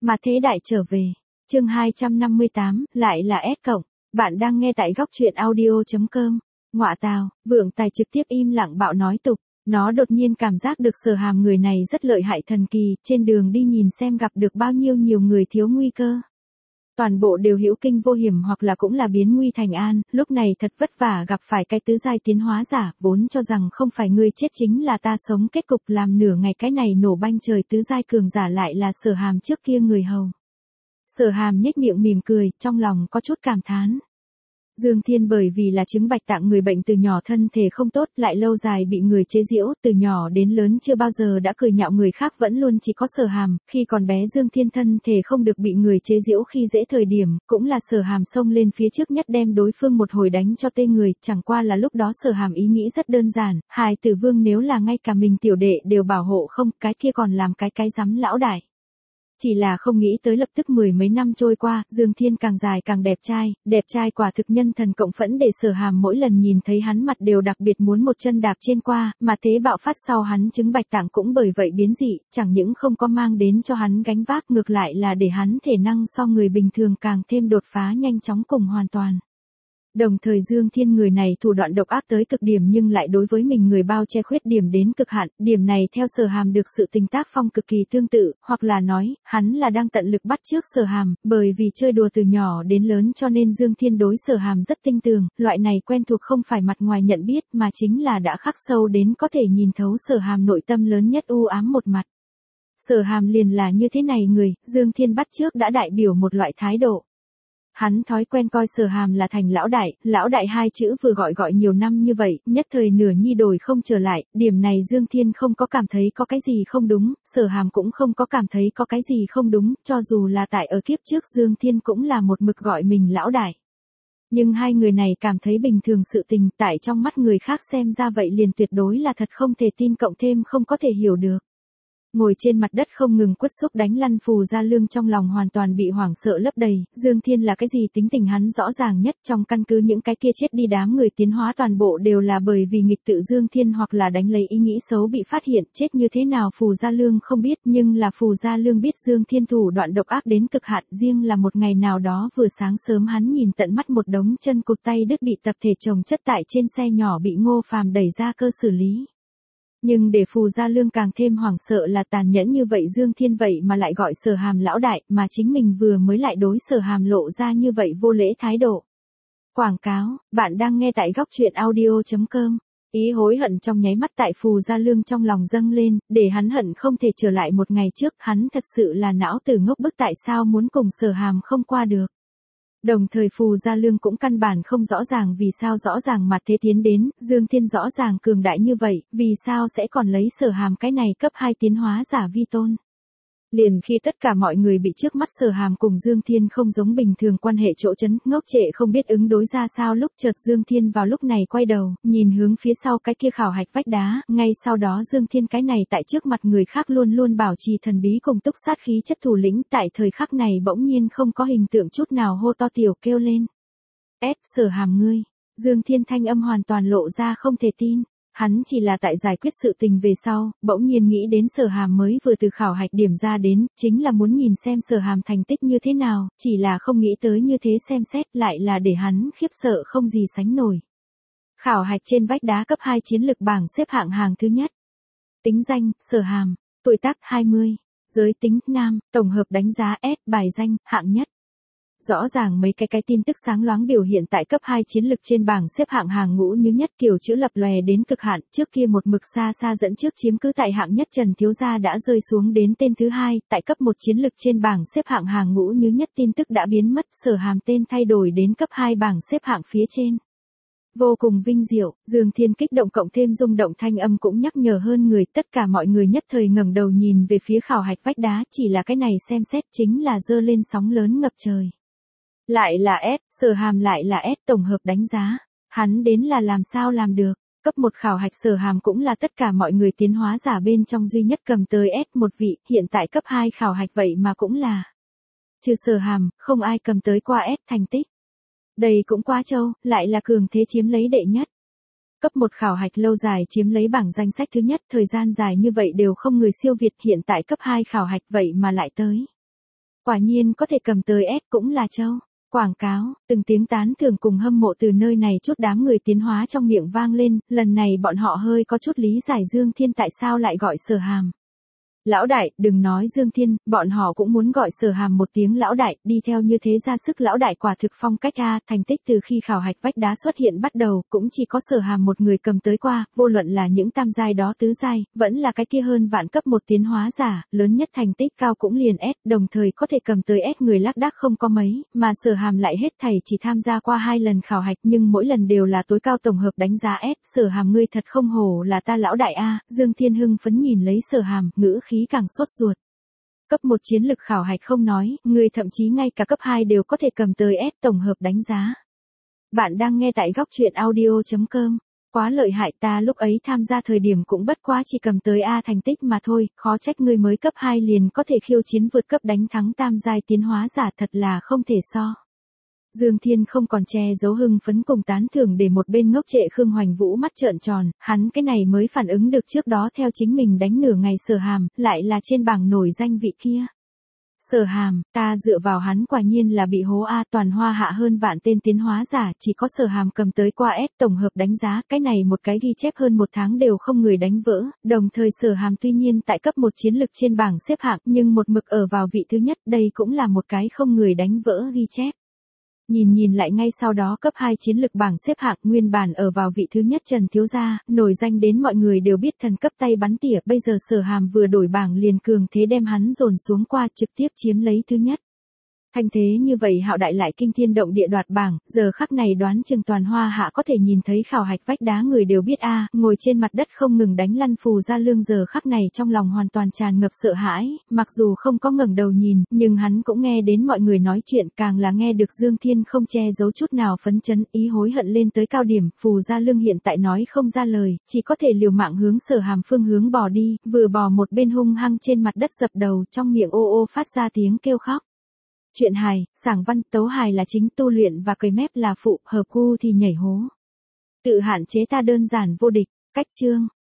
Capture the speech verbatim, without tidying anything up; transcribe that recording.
Mà thế đại trở về. Chương hai trăm năm mươi tám, lại là S cộng. Bạn đang nghe tại góc truyện audio.com. Ngọa tào, Vượng Tài trực tiếp im lặng bạo nói tục. Nó đột nhiên cảm giác được Sở Hàm người này rất lợi hại thần kỳ, trên đường đi nhìn xem gặp được bao nhiêu nhiều người thiếu nguy cơ. Toàn bộ đều hữu kinh vô hiểm hoặc là cũng là biến nguy thành an, lúc này thật vất vả gặp phải cái tứ giai tiến hóa giả, vốn cho rằng không phải ngươi chết chính là ta sống, kết cục làm nửa ngày cái này nổ banh trời tứ giai cường giả lại là Sở Hàm trước kia người hầu. Sở Hàm nhếch miệng mỉm cười, trong lòng có chút cảm thán. Dương Thiên bởi vì là chứng bạch tạng người bệnh từ nhỏ thân thể không tốt, lại lâu dài bị người chế giễu, từ nhỏ đến lớn chưa bao giờ đã cười nhạo người khác, vẫn luôn chỉ có Sở Hàm, khi còn bé Dương Thiên thân thể không được bị người chế giễu khi dễ thời điểm, cũng là Sở Hàm xông lên phía trước nhất đem đối phương một hồi đánh cho tê người, chẳng qua là lúc đó Sở Hàm ý nghĩ rất đơn giản, hài tử vương nếu là ngay cả mình tiểu đệ đều bảo hộ không, cái kia còn làm cái cái rắm lão đại. Chỉ là không nghĩ tới lập tức mười mấy năm trôi qua, Dương Thiên càng dài càng đẹp trai, đẹp trai quả thực nhân thần cộng phẫn để Sở Hàm mỗi lần nhìn thấy hắn mặt đều đặc biệt muốn một chân đạp trên qua, mà thế bạo phát sau hắn chứng bạch tạng cũng bởi vậy biến dị, chẳng những không có mang đến cho hắn gánh vác, ngược lại là để hắn thể năng so người bình thường càng thêm đột phá nhanh chóng cùng hoàn toàn. Đồng thời Dương Thiên người này thủ đoạn độc ác tới cực điểm nhưng lại đối với mình người bao che khuyết điểm đến cực hạn, điểm này theo Sở Hàm được sự tình tác phong cực kỳ tương tự, hoặc là nói, hắn là đang tận lực bắt chước Sở Hàm, bởi vì chơi đùa từ nhỏ đến lớn cho nên Dương Thiên đối Sở Hàm rất tinh tường, loại này quen thuộc không phải mặt ngoài nhận biết mà chính là đã khắc sâu đến có thể nhìn thấu Sở Hàm nội tâm lớn nhất u ám một mặt. Sở Hàm liền là như thế này người, Dương Thiên bắt chước đã đại biểu một loại thái độ. Hắn thói quen coi Sở Hàm là thành lão đại, lão đại hai chữ vừa gọi gọi nhiều năm như vậy, nhất thời nửa nhi đổi không trở lại, điểm này Dương Thiên không có cảm thấy có cái gì không đúng, Sở Hàm cũng không có cảm thấy có cái gì không đúng, cho dù là tại ở kiếp trước Dương Thiên cũng là một mực gọi mình lão đại. Nhưng hai người này cảm thấy bình thường sự tình tại trong mắt người khác xem ra vậy liền tuyệt đối là thật không thể tin cộng thêm không có thể hiểu được. Ngồi trên mặt đất không ngừng quất xúc đánh lăn Phù Gia Lương trong lòng hoàn toàn bị hoảng sợ lấp đầy, Dương Thiên là cái gì tính tình hắn rõ ràng nhất, trong căn cứ những cái kia chết đi đám người tiến hóa toàn bộ đều là bởi vì nghịch tự Dương Thiên hoặc là đánh lấy ý nghĩ xấu bị phát hiện, chết như thế nào Phù Gia Lương không biết, nhưng là Phù Gia Lương biết Dương Thiên thủ đoạn độc ác đến cực hạn, riêng là một ngày nào đó vừa sáng sớm hắn nhìn tận mắt một đống chân cụt tay đứt bị tập thể chồng chất tại trên xe nhỏ bị Ngô Phàm đẩy ra cơ xử lý. Nhưng để Phù Gia Lương càng thêm hoảng sợ là tàn nhẫn như vậy Dương Thiên vậy mà lại gọi Sở Hàm lão đại, mà chính mình vừa mới lại đối Sở Hàm lộ ra như vậy vô lễ thái độ. Quảng cáo, bạn đang nghe tại góc truyện audio.com. Ý hối hận trong nháy mắt tại Phù Gia Lương trong lòng dâng lên, để hắn hận không thể trở lại một ngày trước, hắn thật sự là não tử ngốc bức tại sao muốn cùng Sở Hàm không qua được. Đồng thời Phù Gia Lương cũng căn bản không rõ ràng vì sao rõ ràng mặt thế tiến đến, Dương Thiên rõ ràng cường đại như vậy, vì sao sẽ còn lấy Sở Hàm cái này cấp hai tiến hóa giả vi tôn. Liền khi tất cả mọi người bị trước mắt Sở Hàm cùng Dương Thiên không giống bình thường quan hệ chỗ chấn, ngốc trệ không biết ứng đối ra sao lúc chợt Dương Thiên vào lúc này quay đầu, nhìn hướng phía sau cái kia khảo hạch vách đá, ngay sau đó Dương Thiên cái này tại trước mặt người khác luôn luôn bảo trì thần bí cùng túc sát khí chất thủ lĩnh tại thời khắc này bỗng nhiên không có hình tượng chút nào hô to tiểu kêu lên. Ép Sở Hàm ngươi, Dương Thiên thanh âm hoàn toàn lộ ra không thể tin. Hắn chỉ là tại giải quyết sự tình về sau, bỗng nhiên nghĩ đến Sở Hàm mới vừa từ khảo hạch điểm ra đến, chính là muốn nhìn xem Sở Hàm thành tích như thế nào, chỉ là không nghĩ tới như thế xem xét lại là để hắn khiếp sợ không gì sánh nổi. Khảo hạch trên vách đá cấp hai chiến lực bảng xếp hạng hàng thứ nhất. Tính danh, Sở Hàm, tuổi tác hai mươi, giới tính, nam, tổng hợp đánh giá S, bài danh, hạng nhất. Rõ ràng mấy cái cái tin tức sáng loáng biểu hiện tại cấp hai chiến lực trên bảng xếp hạng hàng ngũ như nhất kiểu chữ lập lòe đến cực hạn, trước kia một mực xa xa dẫn trước chiếm cứ tại hạng nhất Trần Thiếu Gia đã rơi xuống đến tên thứ hai, tại cấp một chiến lực trên bảng xếp hạng hàng ngũ như nhất tin tức đã biến mất, Sở Hàm tên thay đổi đến cấp hai bảng xếp hạng phía trên. Vô cùng vinh diệu, Dương Thiên kích động cộng thêm rung động thanh âm cũng nhắc nhở hơn người, tất cả mọi người nhất thời ngẩng đầu nhìn về phía khảo hạch vách đá, chỉ là cái này xem xét chính là dơ lên sóng lớn ngập trời. Lại là S, Sở Hàm lại là S tổng hợp đánh giá. Hắn đến là làm sao làm được. Cấp một khảo hạch Sở Hàm cũng là tất cả mọi người tiến hóa giả bên trong duy nhất cầm tới S một vị, hiện tại cấp hai khảo hạch vậy mà cũng là. Trừ Sở Hàm, không ai cầm tới qua S thành tích. Đây cũng quá trâu, lại là cường thế chiếm lấy đệ nhất. Cấp một khảo hạch lâu dài chiếm lấy bảng danh sách thứ nhất, thời gian dài như vậy đều không người siêu việt, hiện tại cấp hai khảo hạch vậy mà lại tới. Quả nhiên có thể cầm tới S cũng là châu. Quảng cáo, từng tiếng tán thưởng cùng hâm mộ từ nơi này chút đám người tiến hóa trong miệng vang lên, lần này bọn họ hơi có chút lý giải Dương Thiên tại sao lại gọi Sở Hàm. Lão đại, đừng nói Dương Thiên, bọn họ cũng muốn gọi Sở Hàm một tiếng lão đại, đi theo như thế ra sức lão đại quả thực phong cách a, thành tích từ khi khảo hạch vách đá xuất hiện bắt đầu, cũng chỉ có Sở Hàm một người cầm tới qua, vô luận là những tam giai đó tứ giai, vẫn là cái kia hơn vạn cấp một tiến hóa giả, lớn nhất thành tích cao cũng liền S, đồng thời có thể cầm tới S người lác đác không có mấy, mà Sở Hàm lại hết thảy chỉ tham gia qua hai lần khảo hạch nhưng mỗi lần đều là tối cao tổng hợp đánh giá S, Sở Hàm ngươi thật không hổ là ta lão đại a, Dương Thiên hưng phấn nhìn lấy Sở Hàm, ngữ khí càng sốt ruột. Cấp một chiến lực khảo hạch không nói, người thậm chí ngay cả cấp hai đều có thể cầm tới S tổng hợp đánh giá. Bạn đang nghe tại góc truyện audio chấm com. Quá lợi hại, ta lúc ấy tham gia thời điểm cũng bất quá chỉ cầm tới A thành tích mà thôi, khó trách ngươi mới cấp hai liền có thể khiêu chiến vượt cấp đánh thắng tam giai tiến hóa giả, thật là không thể so. Dương Thiên không còn che giấu hưng phấn cùng tán thưởng để một bên ngốc trệ Khương Hoành Vũ mắt trợn tròn, hắn cái này mới phản ứng được trước đó theo chính mình đánh nửa ngày Sở Hàm, lại là trên bảng nổi danh vị kia. Sở Hàm, ta dựa vào hắn quả nhiên là bị hố A, toàn hoa hạ hơn vạn tên tiến hóa giả, chỉ có Sở Hàm cầm tới qua S tổng hợp đánh giá, cái này một cái ghi chép hơn một tháng đều không người đánh vỡ, đồng thời Sở Hàm tuy nhiên tại cấp một chiến lực trên bảng xếp hạng nhưng một mực ở vào vị thứ nhất, đây cũng là một cái không người đánh vỡ ghi chép. Nhìn nhìn lại ngay sau đó cấp hai chiến lực bảng xếp hạng nguyên bản ở vào vị thứ nhất Trần Thiếu Gia, nổi danh đến mọi người đều biết thần cấp tay bắn tỉa, bây giờ Sở Hàm vừa đổi bảng liền cường thế đem hắn dồn xuống qua trực tiếp chiếm lấy thứ nhất. Thành thế như vậy hạo đại lại kinh thiên động địa đoạt bảng, giờ khắc này đoán chừng toàn hoa hạ có thể nhìn thấy khảo hạch vách đá người đều biết a, ngồi trên mặt đất không ngừng đánh lăn Phù Gia Lương giờ khắc này trong lòng hoàn toàn tràn ngập sợ hãi, mặc dù không có ngẩng đầu nhìn, nhưng hắn cũng nghe đến mọi người nói chuyện, càng là nghe được Dương Thiên không che giấu chút nào phấn chấn, ý hối hận lên tới cao điểm, Phù Gia Lương hiện tại nói không ra lời, chỉ có thể liều mạng hướng Sở Hàm phương hướng bò đi, vừa bò một bên hung hăng trên mặt đất dập đầu, trong miệng ô ô phát ra tiếng kêu khóc. Chuyện hài, sảng văn, tấu hài là chính, tu luyện và cười mép là phụ, hợp gu thì nhảy hố. Tự hạn chế ta đơn giản vô địch, cách chương.